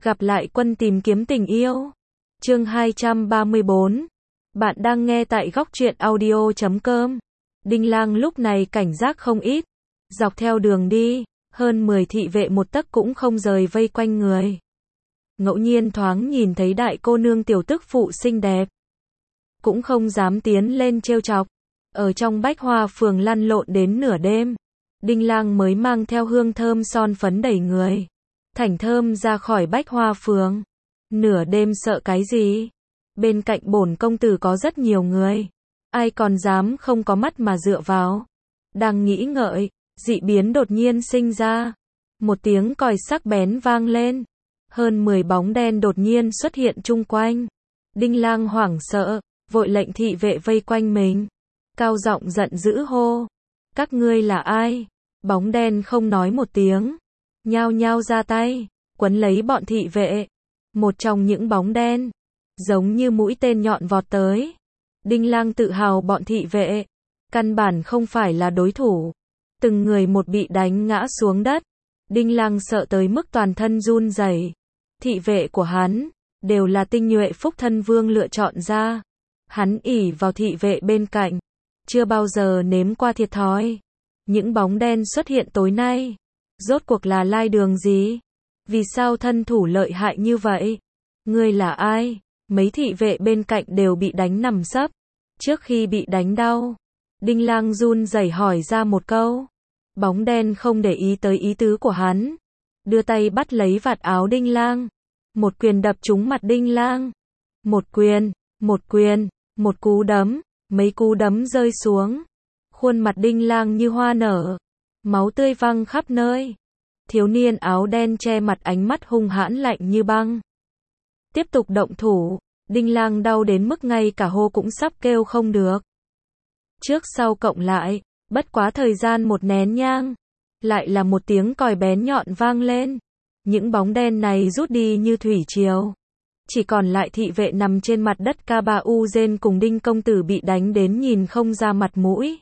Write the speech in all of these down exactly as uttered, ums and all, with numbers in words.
Gặp lại quân tìm kiếm tình yêu. Chương hai trăm ba mươi bốn. Bạn đang nghe tại góc truyện audio chấm com. Đinh Lang lúc này cảnh giác không ít. Dọc theo đường đi, hơn mười thị vệ một tấc cũng không rời vây quanh người. Ngẫu nhiên thoáng nhìn thấy đại cô nương tiểu tức phụ xinh đẹp, cũng không dám tiến lên trêu chọc. Ở trong bách hoa phường lăn lộn đến nửa đêm, Đinh Lang mới mang theo hương thơm son phấn đầy người, thảnh thơm ra khỏi bách hoa phường. Nửa đêm sợ cái gì? Bên cạnh bổn công tử có rất nhiều người, ai còn dám không có mắt mà dựa vào. Đang nghĩ ngợi, dị biến đột nhiên sinh ra. Một tiếng còi sắc bén vang lên. Hơn mười bóng đen đột nhiên xuất hiện chung quanh. Đinh Lang hoảng sợ, vội lệnh thị vệ vây quanh mình. Cao giọng giận dữ hô: các ngươi là ai? Bóng đen không nói một tiếng, nhao nhao ra tay, quấn lấy bọn thị vệ. Một trong những bóng đen, giống như mũi tên nhọn vọt tới. Đinh Lang tự hào bọn thị vệ, căn bản không phải là đối thủ. Từng người một bị đánh ngã xuống đất. Đinh Lang sợ tới mức toàn thân run rẩy. Thị vệ của hắn, đều là tinh nhuệ Phúc Thân Vương lựa chọn ra. Hắn ỷ vào thị vệ bên cạnh, chưa bao giờ nếm qua thiệt thòi. Những bóng đen xuất hiện tối nay, rốt cuộc là lai đường gì? Vì sao thân thủ lợi hại như vậy? Ngươi là ai? Mấy thị vệ bên cạnh đều bị đánh nằm sấp. Trước khi bị đánh đau, Đinh Lang run rẩy hỏi ra một câu. Bóng đen không để ý tới ý tứ của hắn, đưa tay bắt lấy vạt áo Đinh Lang, một quyền đập trúng mặt Đinh Lang. Một quyền, một quyền, một cú đấm, mấy cú đấm rơi xuống. Khuôn mặt Đinh Lang như hoa nở, máu tươi văng khắp nơi. Thiếu niên áo đen che mặt ánh mắt hung hãn lạnh như băng. Tiếp tục động thủ, Đinh Lang đau đến mức ngay cả hô cũng sắp kêu không được. Trước sau cộng lại, bất quá thời gian một nén nhang, lại là một tiếng còi bén nhọn vang lên. Những bóng đen này rút đi như thủy triều. Chỉ còn lại thị vệ nằm trên mặt đất Ca Ba U Gen cùng Đinh công tử bị đánh đến nhìn không ra mặt mũi.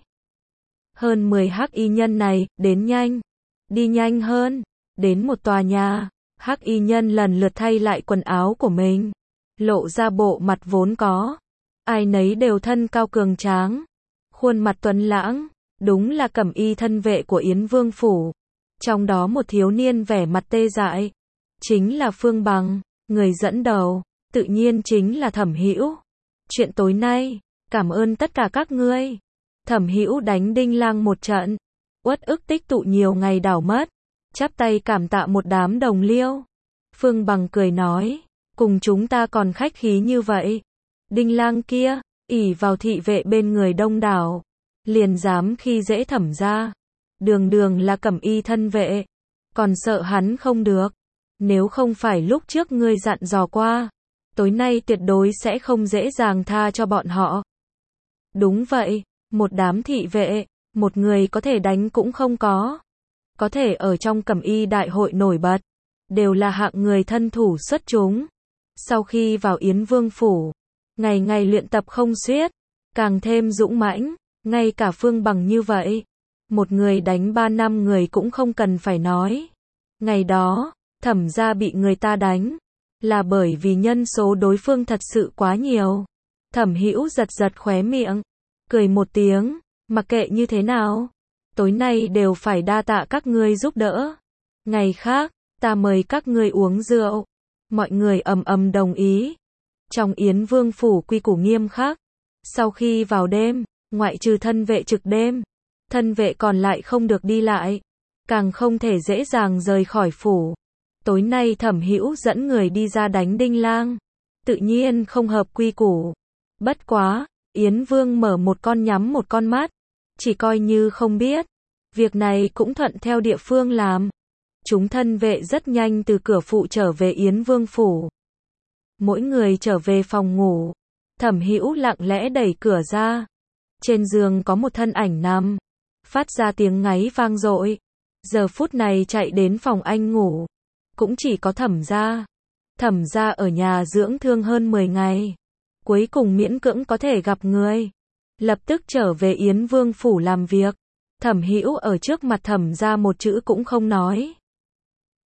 Hơn mười hắc y nhân này, đến nhanh, đi nhanh hơn. Đến một tòa nhà, hắc y nhân lần lượt thay lại quần áo của mình, lộ ra bộ mặt vốn có. Ai nấy đều thân cao cường tráng, khuôn mặt tuấn lãng, đúng là cẩm y thân vệ của Yến Vương phủ. Trong đó một thiếu niên vẻ mặt tê dại, chính là Phương Bằng, người dẫn đầu, tự nhiên chính là Thẩm Hữu. Chuyện tối nay, cảm ơn tất cả các ngươi. Thẩm Hữu đánh Đinh Lang một trận, uất ức tích tụ nhiều ngày đảo mất, chắp tay cảm tạ một đám đồng liêu. Phương Bằng cười nói, cùng chúng ta còn khách khí như vậy. Đinh Lang kia, ỷ vào thị vệ bên người đông đảo, liền dám khi dễ Thẩm gia. Đường đường là cẩm y thân vệ, còn sợ hắn không được. Nếu không phải lúc trước ngươi dặn dò qua, tối nay tuyệt đối sẽ không dễ dàng tha cho bọn họ. Đúng vậy, một đám thị vệ, một người có thể đánh cũng không có. Có thể ở trong cẩm y đại hội nổi bật, đều là hạng người thân thủ xuất chúng. Sau khi vào Yến Vương phủ, ngày ngày luyện tập không xiết, càng thêm dũng mãnh. Ngay cả Phương Bằng như vậy, một người đánh ba năm người cũng không cần phải nói. Ngày đó, Thẩm gia bị người ta đánh, là bởi vì nhân số đối phương thật sự quá nhiều. Thẩm Hữu giật giật khóe miệng, cười một tiếng, mặc kệ như thế nào, tối nay đều phải đa tạ các ngươi giúp đỡ. Ngày khác, ta mời các ngươi uống rượu. Mọi người ầm ầm đồng ý. Trong Yến Vương phủ quy củ nghiêm khắc, sau khi vào đêm, ngoại trừ thân vệ trực đêm, thân vệ còn lại không được đi lại, càng không thể dễ dàng rời khỏi phủ. Tối nay Thẩm Hữu dẫn người đi ra đánh Đinh Lang, tự nhiên không hợp quy củ. Bất quá, Yến Vương mở một con nhắm một con mắt, chỉ coi như không biết. Việc này cũng thuận theo địa phương làm. Chúng thân vệ rất nhanh từ cửa phụ trở về Yến Vương phủ. Mỗi người trở về phòng ngủ, Thẩm Hữu lặng lẽ đẩy cửa ra. Trên giường có một thân ảnh nằm, phát ra tiếng ngáy vang dội. Giờ phút này chạy đến phòng anh ngủ, cũng chỉ có Thẩm gia. Thẩm gia ở nhà dưỡng thương hơn mười ngày, cuối cùng miễn cưỡng có thể gặp người, lập tức trở về Yến Vương phủ làm việc. Thẩm Hữu ở trước mặt Thẩm gia một chữ cũng không nói.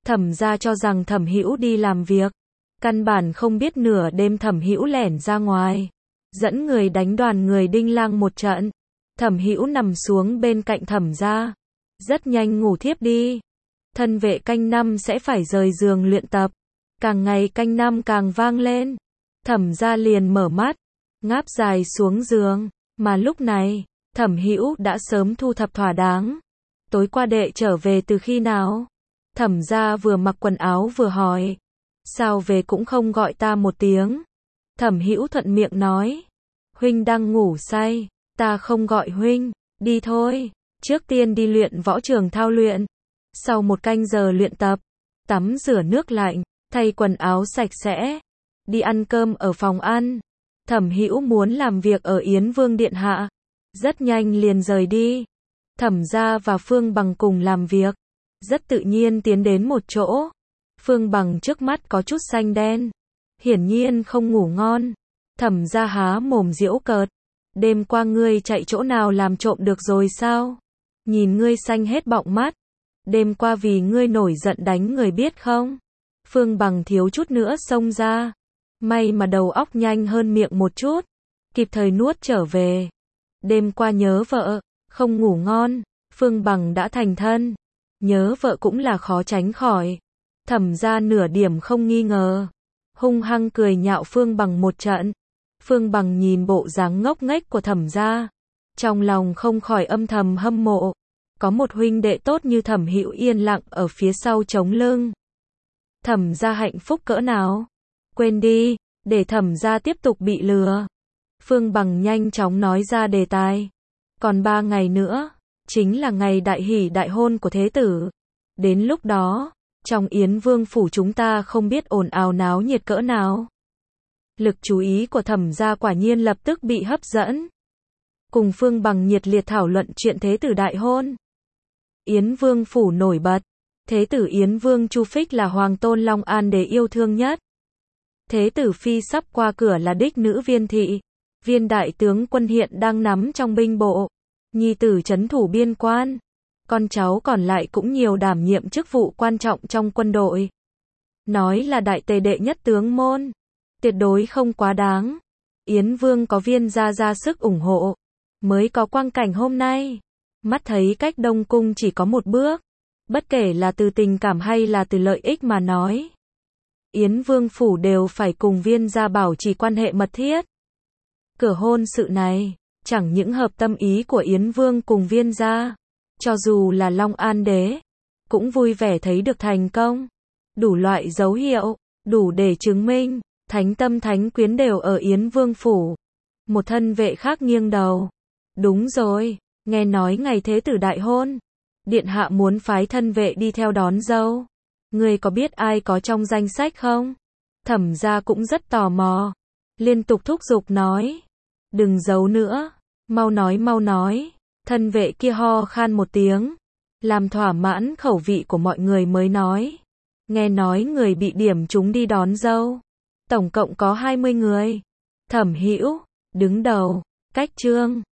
Thẩm gia cho rằng Thẩm Hữu đi làm việc, căn bản không biết nửa đêm Thẩm Hữu lẻn ra ngoài, dẫn người đánh đoàn người Đinh Lang một trận. Thẩm Hữu nằm xuống bên cạnh Thẩm gia, rất nhanh ngủ thiếp đi. Thân vệ canh năm sẽ phải rời giường luyện tập, càng ngày canh năm càng vang lên. Thẩm gia liền mở mắt, ngáp dài xuống giường, mà lúc này, Thẩm Hữu đã sớm thu thập thỏa đáng. Tối qua đệ trở về từ khi nào? Thẩm gia vừa mặc quần áo vừa hỏi. Sao về cũng không gọi ta một tiếng? Thẩm Hữu thuận miệng nói. Huynh đang ngủ say, ta không gọi huynh, đi thôi. Trước tiên đi luyện võ trường thao luyện. Sau một canh giờ luyện tập, tắm rửa nước lạnh, thay quần áo sạch sẽ, đi ăn cơm ở phòng ăn. Thẩm Hữu muốn làm việc ở Yến Vương điện hạ, rất nhanh liền rời đi. Thẩm gia và Phương Bằng cùng làm việc, rất tự nhiên tiến đến một chỗ. Phương Bằng trước mắt có chút xanh đen, hiển nhiên không ngủ ngon. Thẩm gia há mồm giễu cợt, đêm qua ngươi chạy chỗ nào làm trộm được rồi sao? Nhìn ngươi xanh hết bọng mắt, đêm qua vì ngươi nổi giận đánh người biết không? Phương Bằng thiếu chút nữa xông ra, may mà đầu óc nhanh hơn miệng một chút, kịp thời nuốt trở về. Đêm qua nhớ vợ, không ngủ ngon, Phương Bằng đã thành thân, nhớ vợ cũng là khó tránh khỏi. Thẩm gia nửa điểm không nghi ngờ, hung hăng cười nhạo Phương Bằng một trận. Phương Bằng nhìn bộ dáng ngốc nghếch của Thẩm gia, trong lòng không khỏi âm thầm hâm mộ, có một huynh đệ tốt như Thẩm Hữu yên lặng ở phía sau chống lưng. Thẩm gia hạnh phúc cỡ nào? Quên đi, để Thẩm gia tiếp tục bị lừa. Phương Bằng nhanh chóng nói ra đề tài. Còn ba ngày nữa, chính là ngày đại hỷ đại hôn của thế tử. Đến lúc đó, trong Yến Vương phủ chúng ta không biết ồn ào náo nhiệt cỡ nào. Lực chú ý của Thẩm gia quả nhiên lập tức bị hấp dẫn. Cùng Phương Bằng nhiệt liệt thảo luận chuyện thế tử đại hôn. Yến Vương phủ nổi bật. Thế tử Yến Vương Chu Phích là hoàng tôn Long An Đế yêu thương nhất. Thế tử phi sắp qua cửa là đích nữ Viên thị. Viên đại tướng quân hiện đang nắm trong binh bộ. Nhi tử trấn thủ biên quan. Con cháu còn lại cũng nhiều đảm nhiệm chức vụ quan trọng trong quân đội. Nói là đại tề đệ nhất tướng môn, tuyệt đối không quá đáng. Yến Vương có Viên gia ra sức ủng hộ, mới có quang cảnh hôm nay. Mắt thấy cách Đông Cung chỉ có một bước, bất kể là từ tình cảm hay là từ lợi ích mà nói, Yến Vương phủ đều phải cùng Viên gia bảo trì quan hệ mật thiết. Cửa hôn sự này, chẳng những hợp tâm ý của Yến Vương cùng Viên gia, cho dù là Long An Đế, cũng vui vẻ thấy được thành công. Đủ loại dấu hiệu, đủ để chứng minh, thánh tâm thánh quyến đều ở Yến Vương phủ. Một thân vệ khác nghiêng đầu. Đúng rồi, nghe nói ngày thế tử đại hôn, điện hạ muốn phái thân vệ đi theo đón dâu. Ngươi có biết ai có trong danh sách không? Thẩm gia cũng rất tò mò, liên tục thúc giục nói. Đừng giấu nữa, mau nói mau nói. Thân vệ kia ho khan một tiếng, làm thỏa mãn khẩu vị của mọi người mới nói. Nghe nói người bị điểm trúng đi đón dâu, tổng cộng có hai mươi người. Thẩm Hữu đứng đầu, cách Trương